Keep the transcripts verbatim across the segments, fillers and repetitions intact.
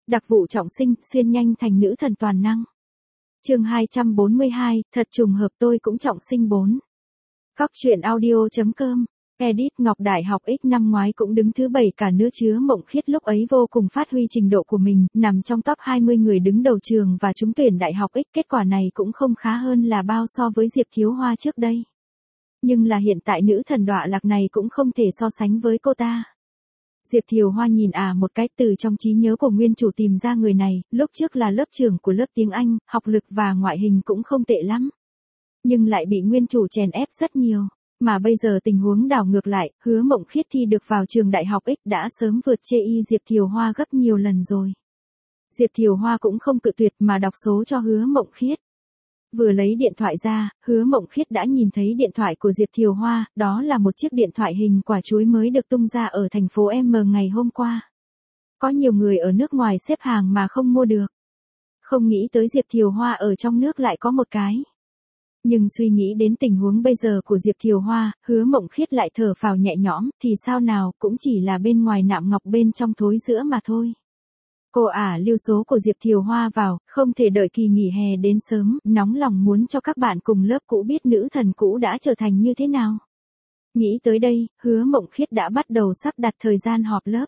Đặc vụ trọng sinh, xuyên nhanh thành nữ thần toàn năng. Chương hai trăm bốn mươi hai, thật trùng hợp tôi cũng trọng sinh bốn. Cóc truyện audio.com. Edit Ngọc Đại học X năm ngoái cũng đứng thứ bảy cả nước, Chứa Mộng Khiết lúc ấy vô cùng phát huy trình độ của mình, nằm trong top hai mươi người đứng đầu trường và trúng tuyển Đại học X. Kết quả này cũng không khá hơn là bao so với Diệp Thiếu Hoa trước đây. Nhưng là hiện tại nữ thần đọa lạc này cũng không thể so sánh với cô ta. Diệp Thiều Hoa nhìn à một cái, từ trong trí nhớ của nguyên chủ tìm ra người này, lúc trước là lớp trưởng của lớp tiếng Anh, học lực và ngoại hình cũng không tệ lắm. Nhưng lại bị nguyên chủ chèn ép rất nhiều. Mà bây giờ tình huống đảo ngược lại, Hứa Mộng Khiết thi được vào trường Đại học X đã sớm vượt chê y Diệp Thiều Hoa gấp nhiều lần rồi. Diệp Thiều Hoa cũng không cự tuyệt mà đọc số cho Hứa Mộng Khiết. Vừa lấy điện thoại ra, Hứa Mộng Khiết đã nhìn thấy điện thoại của Diệp Thiều Hoa, đó là một chiếc điện thoại hình quả chuối mới được tung ra ở thành phố M ngày hôm qua. Có nhiều người ở nước ngoài xếp hàng mà không mua được. Không nghĩ tới Diệp Thiều Hoa ở trong nước lại có một cái. Nhưng suy nghĩ đến tình huống bây giờ của Diệp Thiều Hoa, Hứa Mộng Khiết lại thở phào nhẹ nhõm, thì sao nào, cũng chỉ là bên ngoài nạm ngọc bên trong thối sữa mà thôi. Cô ả lưu số của Diệp Thiều Hoa vào, không thể đợi kỳ nghỉ hè đến sớm, nóng lòng muốn cho các bạn cùng lớp cũ biết nữ thần cũ đã trở thành như thế nào. Nghĩ tới đây, Hứa Mộng Khiết đã bắt đầu sắp đặt thời gian họp lớp.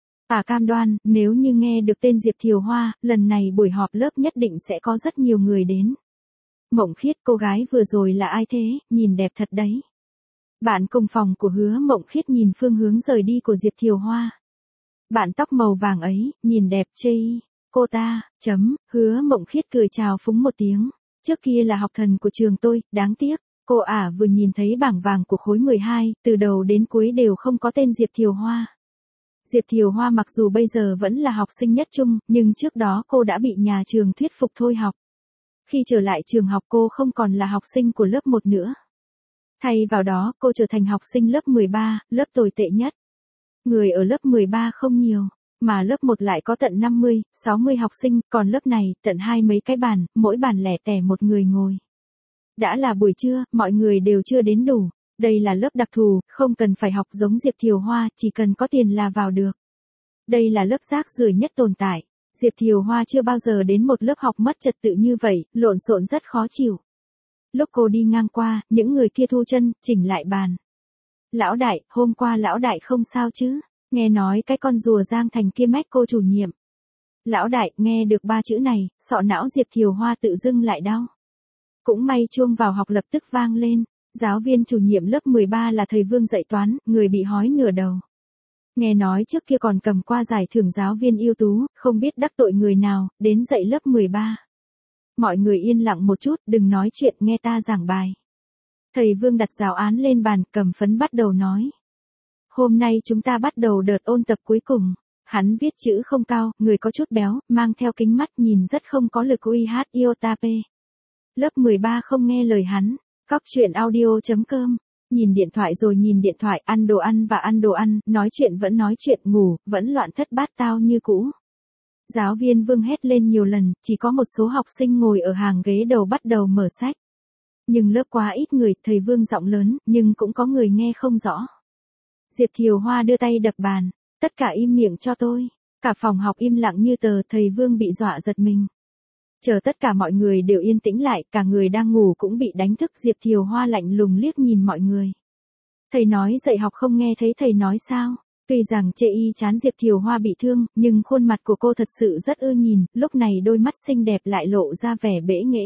Ả cam đoan, nếu như nghe được tên Diệp Thiều Hoa, lần này buổi họp lớp nhất định sẽ có rất nhiều người đến. Mộng Khiết, cô gái vừa rồi là ai thế, nhìn đẹp thật đấy. Bạn cùng phòng của Hứa Mộng Khiết nhìn phương hướng rời đi của Diệp Thiều Hoa. Bạn tóc màu vàng ấy, nhìn đẹp chê y. Cô ta, chấm, Hứa Mộng Khiết cười chào phúng một tiếng. Trước kia là học thần của trường tôi, đáng tiếc. Cô ả vừa nhìn thấy bảng vàng của khối mười hai, từ đầu đến cuối đều không có tên Diệp Thiều Hoa. Diệp Thiều Hoa mặc dù bây giờ vẫn là học sinh nhất trung, nhưng trước đó cô đã bị nhà trường thuyết phục thôi học. Khi trở lại trường học cô không còn là học sinh của lớp một nữa. Thay vào đó, cô trở thành học sinh lớp mười ba, lớp tồi tệ nhất. Người ở lớp mười ba không nhiều, mà lớp một lại có tận năm mươi, sáu mươi học sinh, còn lớp này, tận hai mấy cái bàn, mỗi bàn lẻ tẻ một người ngồi. Đã là buổi trưa, mọi người đều chưa đến đủ. Đây là lớp đặc thù, không cần phải học giống Diệp Thiều Hoa, chỉ cần có tiền là vào được. Đây là lớp rác rưởi nhất tồn tại. Diệp Thiều Hoa chưa bao giờ đến một lớp học mất trật tự như vậy, lộn xộn rất khó chịu. Lúc cô đi ngang qua, những người kia thu chân, chỉnh lại bàn. Lão đại, hôm qua lão đại không sao chứ? Nghe nói cái con rùa Giang Thành kia mách cô chủ nhiệm. Lão đại, nghe được ba chữ này, sọ não Diệp Thiều Hoa tự dưng lại đau. Cũng may chuông vào học lập tức vang lên. Giáo viên chủ nhiệm lớp mười ba là thầy Vương dạy toán, người bị hói nửa đầu. Nghe nói trước kia còn cầm qua giải thưởng giáo viên ưu tú, không biết đắc tội người nào, đến dạy lớp mười ba. Mọi người yên lặng một chút, đừng nói chuyện, nghe ta giảng bài. Thầy Vương đặt giáo án lên bàn, cầm phấn bắt đầu nói. Hôm nay chúng ta bắt đầu đợt ôn tập cuối cùng. Hắn viết chữ không cao, người có chút béo, mang theo kính mắt nhìn rất không có lực uy hát iota p. Lớp mười ba không nghe lời hắn. Cóc truyện audio.com. Nhìn điện thoại rồi nhìn điện thoại, ăn đồ ăn và ăn đồ ăn, nói chuyện vẫn nói chuyện, ngủ, vẫn loạn thất bát tao như cũ. Giáo viên Vương hét lên nhiều lần, chỉ có một số học sinh ngồi ở hàng ghế đầu bắt đầu mở sách. Nhưng lớp quá ít người, thầy Vương giọng lớn, nhưng cũng có người nghe không rõ. Diệp Thiều Hoa đưa tay đập bàn, tất cả im miệng cho tôi. Cả phòng học im lặng như tờ, thầy Vương bị dọa giật mình. Chờ tất cả mọi người đều yên tĩnh lại, cả người đang ngủ cũng bị đánh thức. Diệp Thiều Hoa lạnh lùng liếc nhìn mọi người. Thầy nói dạy học không nghe thấy thầy nói sao? Tuy rằng chê y chán Diệp Thiều Hoa bị thương, nhưng khuôn mặt của cô thật sự rất ưa nhìn, lúc này đôi mắt xinh đẹp lại lộ ra vẻ bẽ nghễ.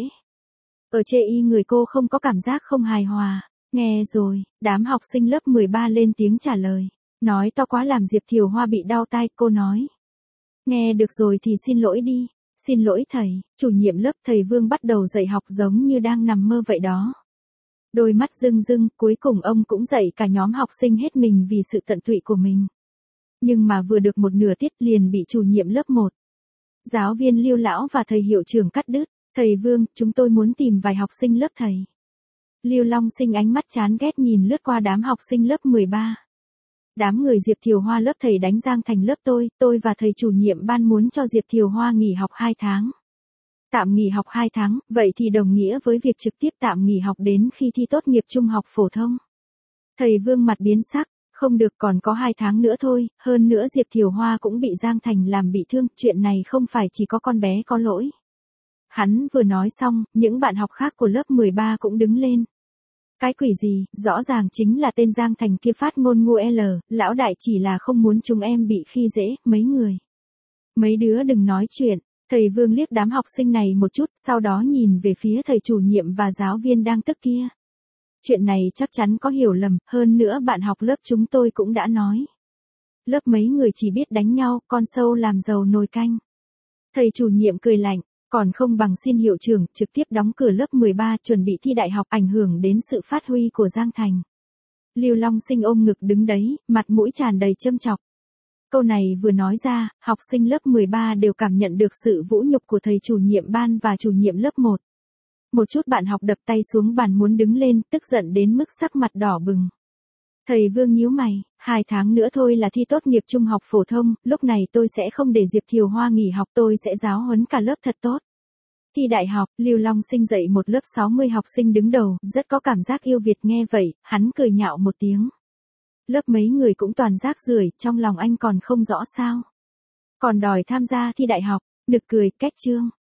Ở chê y người cô không có cảm giác không hài hòa. Nghe rồi, đám học sinh lớp mười ba lên tiếng trả lời. Nói to quá làm Diệp Thiều Hoa bị đau tai, cô nói. Nghe được rồi thì xin lỗi đi. Xin lỗi thầy, chủ nhiệm lớp thầy Vương bắt đầu dạy học giống như đang nằm mơ vậy đó. Đôi mắt rưng rưng, cuối cùng ông cũng dạy cả nhóm học sinh hết mình vì sự tận tụy của mình. Nhưng mà vừa được một nửa tiết liền bị chủ nhiệm lớp một. Giáo viên Lưu Lão và thầy hiệu trưởng cắt đứt. Thầy Vương, chúng tôi muốn tìm vài học sinh lớp thầy. Lưu Long Sinh ánh mắt chán ghét nhìn lướt qua đám học sinh lớp mười ba. Đám người Diệp Thiều Hoa lớp thầy đánh Giang Thành lớp tôi, tôi và thầy chủ nhiệm ban muốn cho Diệp Thiều Hoa nghỉ học hai tháng. Tạm nghỉ học hai tháng, vậy thì đồng nghĩa với việc trực tiếp tạm nghỉ học đến khi thi tốt nghiệp trung học phổ thông. Thầy Vương mặt biến sắc, Không được, còn có hai tháng nữa thôi, hơn nữa Diệp Thiều Hoa cũng bị Giang Thành làm bị thương, chuyện này không phải chỉ có con bé có lỗi. Hắn vừa nói xong, những bạn học khác của lớp mười ba cũng đứng lên. Cái quỷ gì, rõ ràng chính là tên Giang Thành kia phát ngôn ngu L, lão đại chỉ là không muốn chúng em bị khi dễ, mấy người. Mấy đứa đừng nói chuyện, thầy Vương liếc đám học sinh này một chút, sau đó nhìn về phía thầy chủ nhiệm và giáo viên đang tức kia. Chuyện này chắc chắn có hiểu lầm, hơn nữa bạn học lớp chúng tôi cũng đã nói. Lớp mấy người chỉ biết đánh nhau, con sâu làm dầu nồi canh. Thầy chủ nhiệm cười lạnh, còn không bằng xin hiệu trưởng trực tiếp đóng cửa lớp mười ba chuẩn bị thi đại học, ảnh hưởng đến sự phát huy của Giang Thành. Lưu Long Sinh ôm ngực đứng đấy, mặt mũi tràn đầy châm chọc. Câu này vừa nói ra, học sinh lớp mười ba đều cảm nhận được sự vũ nhục của thầy chủ nhiệm ban và chủ nhiệm lớp một. Một chút bạn học đập tay xuống bàn muốn đứng lên, tức giận đến mức sắc mặt đỏ bừng. Thầy Vương nhíu mày, hai tháng nữa thôi là thi tốt nghiệp trung học phổ thông, lúc này tôi sẽ không để Diệp Thiều Hoa nghỉ học, tôi sẽ giáo huấn cả lớp thật tốt. Thi đại học, Lưu Long Sinh dạy một lớp sáu mươi học sinh đứng đầu, rất có cảm giác yêu Việt, nghe vậy, hắn cười nhạo một tiếng. Lớp mấy người cũng toàn rác rưởi, trong lòng anh còn không rõ sao. Còn đòi tham gia thi đại học, nực cười, cách chương.